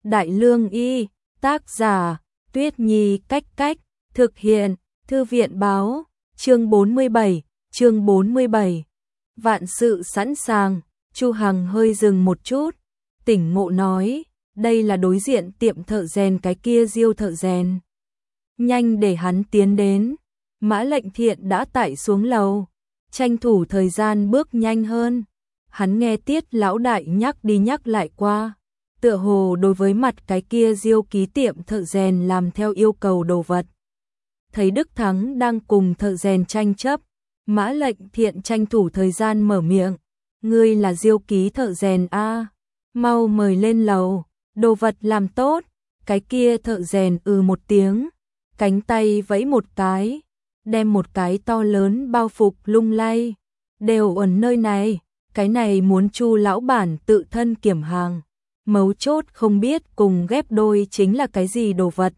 Đại Lương Y, tác giả, Tuyết Nhi Cách Cách, thực hiện, Thư viện Báo, chương 47. Vạn sự sẵn sàng, Chu Hằng hơi dừng một chút, tỉnh ngộ nói, đây là đối diện tiệm thợ rèn cái kia Diêu thợ rèn. Nhanh để hắn tiến đến, Mã Lệnh Thiện đã tải xuống lầu, tranh thủ thời gian bước nhanh hơn. Hắn nghe Tiết lão đại nhắc đi nhắc lại qua, tựa hồ đối với mặt cái kia Diêu ký tiệm thợ rèn làm theo yêu cầu đồ vật. Thấy Đức Thắng đang cùng thợ rèn tranh chấp, Mã Lệnh Thiện tranh thủ thời gian mở miệng, ngươi là Diêu ký thợ rèn a, mau mời lên lầu, đồ vật làm tốt. Cái kia thợ rèn một tiếng, cánh tay vẫy một cái, đem một cái to lớn bao phục lung lay, đều ở nơi này, cái này muốn Chu lão bản tự thân kiểm hàng, mấu chốt không biết cùng ghép đôi chính là cái gì đồ vật.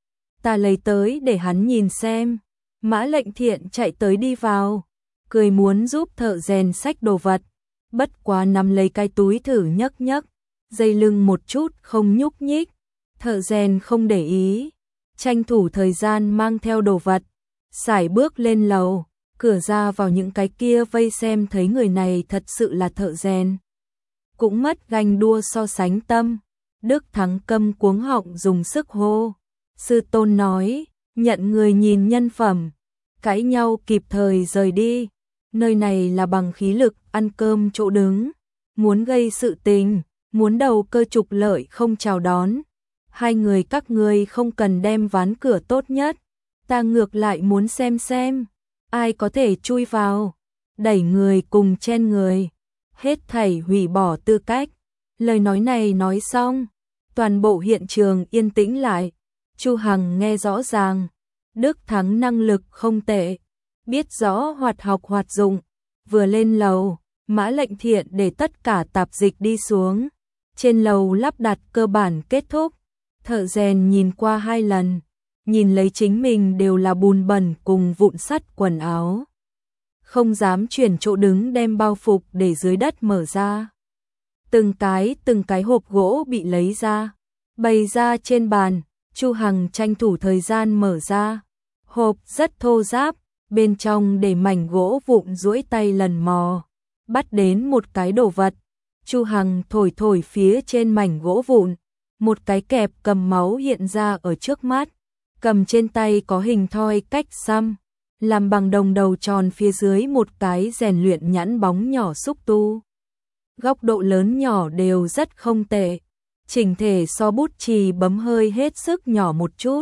Ta lấy tới để hắn nhìn xem. Mã Lệnh Thiện chạy tới đi vào, cười muốn giúp thợ rèn xách đồ vật, bất quá nắm lấy cái túi thử nhấc nhấc, dây lưng một chút không nhúc nhích. Thợ rèn không để ý, tranh thủ thời gian mang theo đồ vật, sải bước lên lầu, cửa ra vào những cái kia vây xem thấy người này thật sự là thợ rèn, cũng mất ganh đua so sánh tâm. Đức Thắng câm cuống họng dùng sức hô, sư tôn nói, nhận người nhìn nhân phẩm, cãi nhau kịp thời rời đi, nơi này là bằng khí lực ăn cơm chỗ đứng, muốn gây sự tình, muốn đầu cơ trục lợi không chào đón. Hai người các ngươi không cần đem ván cửa tốt nhất, ta ngược lại muốn xem ai có thể chui vào, đẩy người cùng chen người, hết thảy hủy bỏ tư cách. Lời nói này nói xong, toàn bộ hiện trường yên tĩnh lại. Chu Hằng nghe rõ ràng, Đức Thắng năng lực không tệ, biết rõ hoạt học hoạt dụng. Vừa lên lầu, Mã Lệnh Thiện để tất cả tạp dịch đi xuống, trên lầu lắp đặt cơ bản kết thúc. Thợ rèn nhìn qua 2 lần, nhìn lấy chính mình đều là bùn bẩn cùng vụn sắt quần áo, không dám chuyển chỗ đứng, đem bao phục để dưới đất mở ra. Từng cái hộp gỗ bị lấy ra, bày ra trên bàn. Chu Hằng tranh thủ thời gian mở ra, hộp rất thô ráp, bên trong để mảnh gỗ vụn, duỗi tay lần mò, bắt đến một cái đồ vật. Chu Hằng thổi phía trên mảnh gỗ vụn, một cái kẹp cầm máu hiện ra ở trước mắt, cầm trên tay có hình thoi cách xăm, làm bằng đồng đầu tròn, phía dưới một cái rèn luyện nhẵn bóng nhỏ xúc tu. Góc độ lớn nhỏ đều rất không tệ, chỉnh thể so bút chì bấm hơi hết sức nhỏ một chút.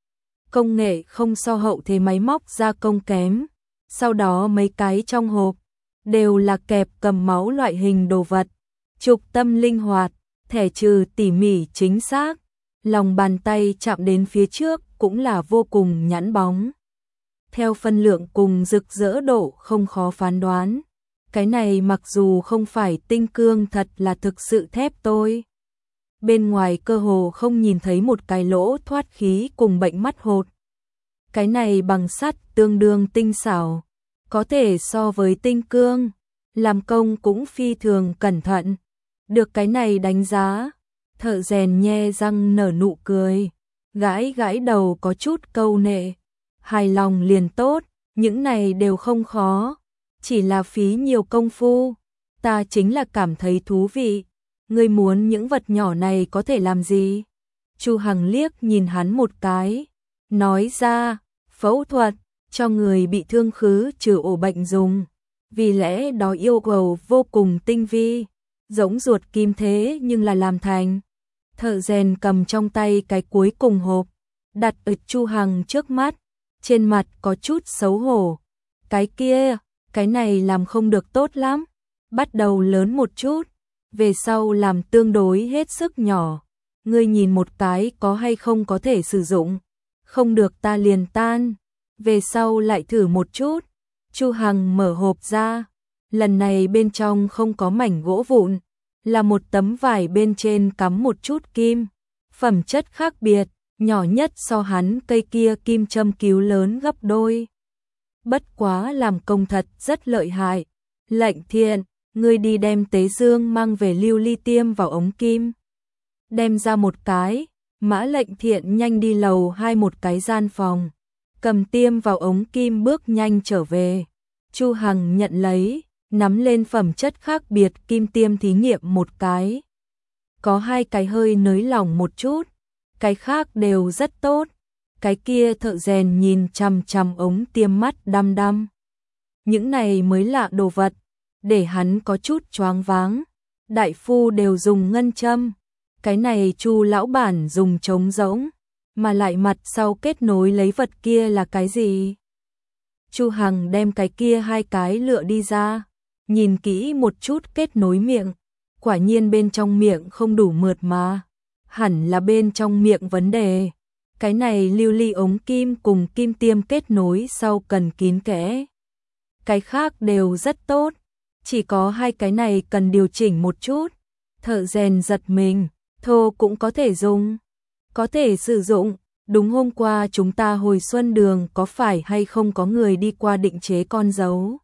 Công nghệ không so hậu thế máy móc gia công kém. Sau đó mấy cái trong hộp đều là kẹp cầm máu loại hình đồ vật, trục tâm linh hoạt, thẻ trừ tỉ mỉ chính xác, lòng bàn tay chạm đến phía trước cũng là vô cùng nhẵn bóng. Theo phân lượng cùng rực rỡ độ không khó phán đoán, cái này mặc dù không phải tinh cương thật là thực sự thép tôi. Bên ngoài cơ hồ không nhìn thấy một cái lỗ thoát khí cùng bệnh mắt hột. Cái này bằng sắt tương đương tinh xảo, có thể so với tinh cương, làm công cũng phi thường cẩn thận. Được cái này đánh giá, thợ rèn nhe răng nở nụ cười, gãi đầu có chút câu nệ, hài lòng liền tốt, những này đều không khó, chỉ là phí nhiều công phu, ta chính là cảm thấy thú vị. Ngươi muốn những vật nhỏ này có thể làm gì? Chu Hằng liếc nhìn hắn một cái, nói ra, phẫu thuật, cho người bị thương khứ trừ ổ bệnh dùng, vì lẽ đó yêu cầu vô cùng tinh vi, giống ruột kim thế nhưng là làm thành. Thợ rèn cầm trong tay cái cuối cùng hộp, đặt ở Chu Hằng trước mắt, trên mặt có chút xấu hổ. Cái kia, cái này làm không được tốt lắm, bắt đầu lớn một chút, về sau làm tương đối hết sức nhỏ, ngươi nhìn một cái có hay không có thể sử dụng, không được ta liền tan, về sau lại thử một chút. Chu Hằng mở hộp ra, lần này bên trong không có mảnh gỗ vụn, là một tấm vải bên trên cắm một chút kim, phẩm chất khác biệt, nhỏ nhất so hắn cây kia kim châm cứu lớn gấp đôi. Bất quá làm công thật rất lợi hại. Lệnh Thiện, ngươi đi đem tế dương mang về lưu ly tiêm vào ống kim. đem ra một cái. Mã Lệnh Thiện nhanh đi lầu 2 một cái gian phòng, cầm tiêm vào ống kim bước nhanh trở về. Chu Hằng nhận lấy, nắm lên phẩm chất khác biệt kim tiêm thí nghiệm một cái. Có 2 cái hơi nới lỏng một chút, cái khác đều rất tốt. Cái kia thợ rèn nhìn chằm chằm ống tiêm mắt đăm đăm. Những này mới lạ đồ vật, để hắn có chút choáng váng. Đại phu đều dùng ngân châm, cái này Chu lão bản dùng trống rỗng, mà lại mặt sau kết nối lấy vật kia là cái gì? Chu Hằng đem cái kia 2 cái lựa đi ra, nhìn kỹ một chút kết nối miệng, quả nhiên bên trong miệng không đủ mượt mà, hẳn là bên trong miệng vấn đề. Cái này lưu ly ống kim cùng kim tiêm kết nối sau cần kín kẽ. Cái khác đều rất tốt, chỉ có 2 cái này cần điều chỉnh một chút. Thợ rèn giật mình, thô cũng có thể dùng, có thể sử dụng. Đúng hôm qua chúng ta hồi xuân đường có phải hay không có người đi qua định chế con dấu?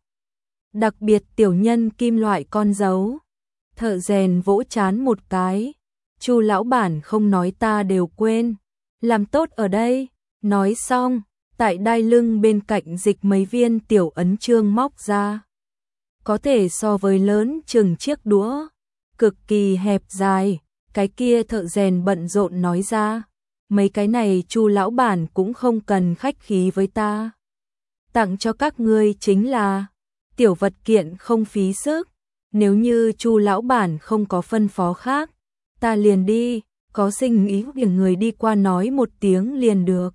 Đặc biệt tiểu nhân kim loại con dấu. Thợ rèn vỗ chán một cái. Chu lão bản không nói ta đều quên. Làm tốt ở đây. Nói xong, tại đai lưng bên cạnh dịch mấy viên tiểu ấn chương móc ra. Có thể so với lớn chừng chiếc đũa. Cực kỳ hẹp dài. Cái kia thợ rèn bận rộn nói ra. Mấy cái này Chu lão bản cũng không cần khách khí với ta. Tặng cho các ngươi chính là tiểu vật kiện không phí sức. Nếu như Chu lão bản không có phân phó khác, ta liền đi, có sinh ý biển người đi qua nói một tiếng liền được.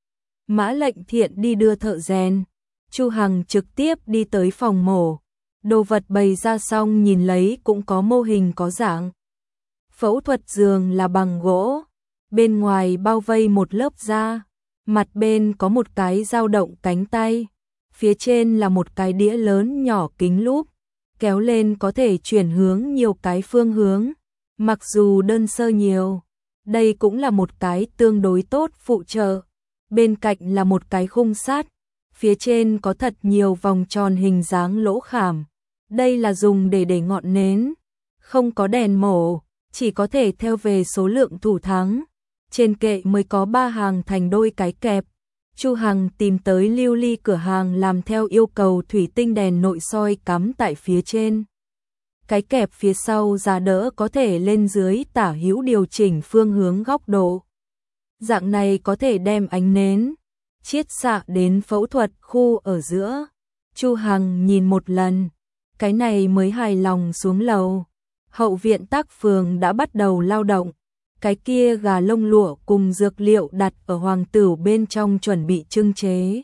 Mã Lệnh Thiện đi đưa thợ rèn, Chu Hằng trực tiếp đi tới phòng mổ. Đồ vật bày ra xong nhìn lấy cũng có mô hình có dạng. Phẫu thuật giường là bằng gỗ. Bên ngoài bao vây một lớp da, mặt bên có một cái dao động cánh tay, phía trên là một cái đĩa lớn nhỏ kính lúp, kéo lên có thể chuyển hướng nhiều cái phương hướng, mặc dù đơn sơ nhiều, đây cũng là một cái tương đối tốt phụ trợ. Bên cạnh là một cái khung sắt, phía trên có thật nhiều vòng tròn hình dáng lỗ khảm, đây là dùng để ngọn nến, không có đèn mổ, chỉ có thể theo về số lượng thủ thắng. Trên kệ mới có 3 hàng thành đôi cái kẹp. Chu Hằng tìm tới lưu ly cửa hàng làm theo yêu cầu thủy tinh đèn nội soi cắm tại phía trên. Cái kẹp phía sau giá đỡ có thể lên dưới tả hữu điều chỉnh phương hướng góc độ. Dạng này có thể đem ánh nến chiết xạ đến phẫu thuật khu ở giữa. Chu Hằng nhìn một lần, cái này mới hài lòng xuống lầu. Hậu viện tác phường đã bắt đầu lao động. Cái kia gà lông lụa cùng dược liệu đặt ở hoàng tửu bên trong chuẩn bị trưng chế.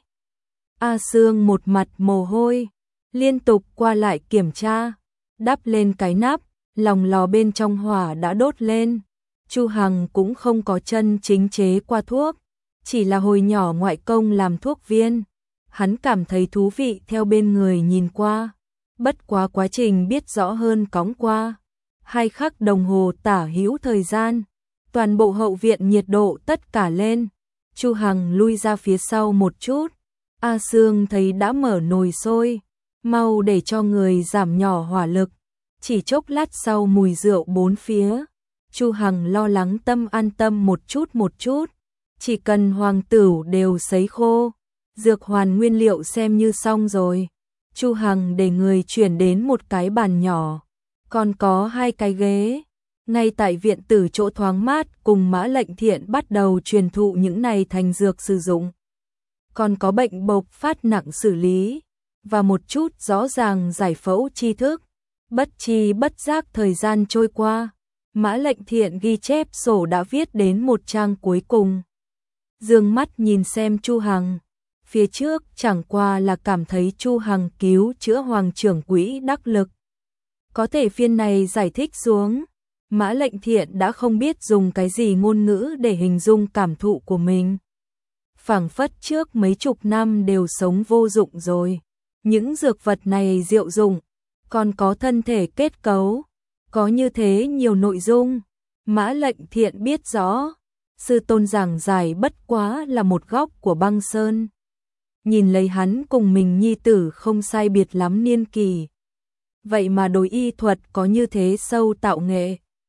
A Sương một mặt mồ hôi, liên tục qua lại kiểm tra, đắp lên cái nắp, lòng lò bên trong hỏa đã đốt lên. Chu Hằng cũng không có chân chính chế qua thuốc, chỉ là hồi nhỏ ngoại công làm thuốc viên. Hắn cảm thấy thú vị theo bên người nhìn qua, bất quá quá trình biết rõ hơn cóng qua. 2 khắc đồng hồ tả hữu thời gian. Toàn bộ hậu viện nhiệt độ tất cả lên. Chu Hằng lui ra phía sau một chút. A Sương thấy đã mở nồi sôi, mau để cho người giảm nhỏ hỏa lực. Chỉ chốc lát sau mùi rượu bốn phía. Chu Hằng lo lắng tâm an tâm một chút. Chỉ cần hoàng tửu đều sấy khô, dược hoàn nguyên liệu xem như xong rồi. Chu Hằng để người chuyển đến một cái bàn nhỏ, còn có 2 cái ghế. Ngay tại viện tử chỗ thoáng mát cùng Mã Lệnh Thiện bắt đầu truyền thụ những này thành dược sử dụng. Còn có bệnh bộc phát nặng xử lý, và một chút rõ ràng giải phẫu tri thức. Bất chi bất giác thời gian trôi qua, Mã Lệnh Thiện ghi chép sổ đã viết đến một trang cuối cùng. Dương mắt nhìn xem Chu Hằng, phía trước chẳng qua là cảm thấy Chu Hằng cứu chữa hoàng trưởng quỹ đắc lực. Có thể phiên này giải thích xuống, Mã Lệnh Thiện đã không biết dùng cái gì ngôn ngữ để hình dung cảm thụ của mình. Phảng phất trước mấy chục năm đều sống vô dụng rồi. Những dược vật này diệu dụng, còn có thân thể kết cấu, có như thế nhiều nội dung. Mã Lệnh Thiện biết rõ, sư tôn giảng giải bất quá là một góc của băng sơn. Nhìn lấy hắn cùng mình nhi tử không sai biệt lắm niên kỳ. Vậy mà đối y thuật có như thế sâu tạo nghệ.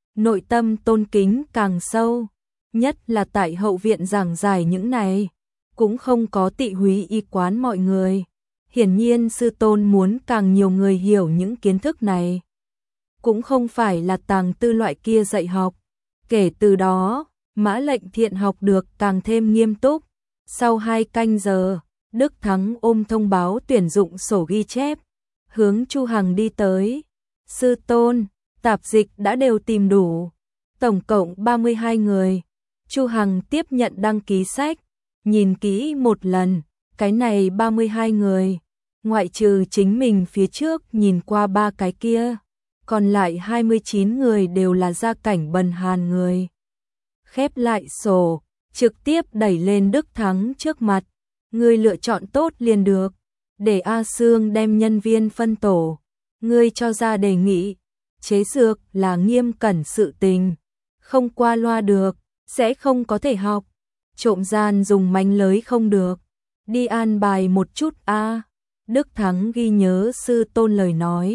nội tâm tôn kính càng sâu, nhất là tại hậu viện giảng giải những này, cũng không có tị húy y quán mọi người. Hiển nhiên sư tôn muốn càng nhiều người hiểu những kiến thức này. Cũng không phải là tàng tư loại kia dạy học. Kể từ đó, Mã Lệnh Thiện học được càng thêm nghiêm túc. Sau 2 canh giờ, Đức Thắng ôm thông báo tuyển dụng sổ ghi chép, hướng Chu Hằng đi tới. Sư tôn, tạp dịch đã đều tìm đủ, tổng cộng 32 người. Chu Hằng tiếp nhận đăng ký sách, nhìn kỹ một lần, cái này 32 người, ngoại trừ chính mình phía trước nhìn qua 3 cái kia, còn lại 29 người đều là gia cảnh bần hàn người. Khép lại sổ, trực tiếp đẩy lên Đức Thắng trước mặt, ngươi lựa chọn tốt liền được, để A Sương đem nhân viên phân tổ, ngươi cho ra đề nghị, chế dược là nghiêm cẩn sự tình, không qua loa được, sẽ không có thể học, trộm gian dùng mánh lới không được, đi an bài một chút a. Đức Thắng ghi nhớ sư tôn lời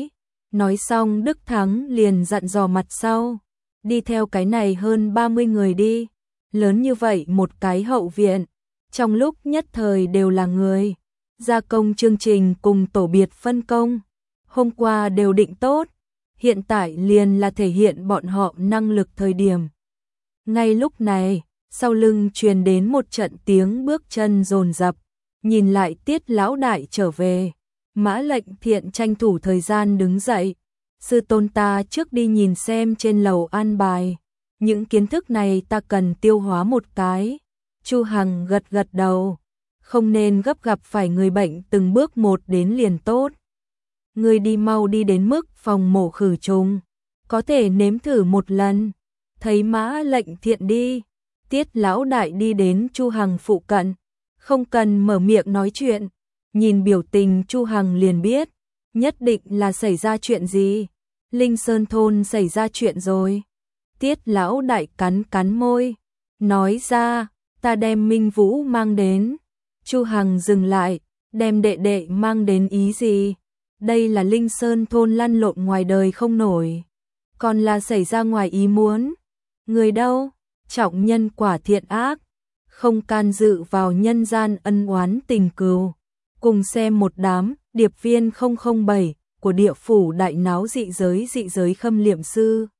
nói xong Đức Thắng liền dặn dò mặt sau, đi theo cái này hơn 30 người đi, lớn như vậy một cái hậu viện, trong lúc nhất thời đều là người, gia công chương trình cùng tổ biệt phân công, hôm qua đều định tốt, hiện tại liền là thể hiện bọn họ năng lực thời điểm. Ngay lúc này, sau lưng truyền đến một trận tiếng bước chân dồn dập, nhìn lại Tiết lão đại trở về, Mã Lệnh Thiện tranh thủ thời gian đứng dậy, sư tôn ta trước đi nhìn xem trên lầu an bài, những kiến thức này ta cần tiêu hóa một cái. Chu Hằng gật gật đầu, không nên gấp gặp phải người bệnh từng bước một đến liền tốt. Người đi mau đi đến mức phòng mổ khử trùng, có thể nếm thử một lần. Thấy Mã Lệnh Thiện đi, Tiết lão đại đi đến Chu Hằng phụ cận, không cần mở miệng nói chuyện, nhìn biểu tình Chu Hằng liền biết, nhất định là xảy ra chuyện gì. Linh Sơn thôn xảy ra chuyện rồi. Tiết lão đại cắn cắn môi, nói ra, ta đem Minh Vũ mang đến. Chu Hằng dừng lại, đem đệ đệ mang đến ý gì? Đây là Linh Sơn thôn lăn lộn ngoài đời không nổi, còn là xảy ra ngoài ý muốn. Người đâu? Trọng nhân quả thiện ác, không can dự vào nhân gian ân oán tình cừu. Cùng xem một đám điệp viên 007 của địa phủ đại náo dị giới khâm liệm sư.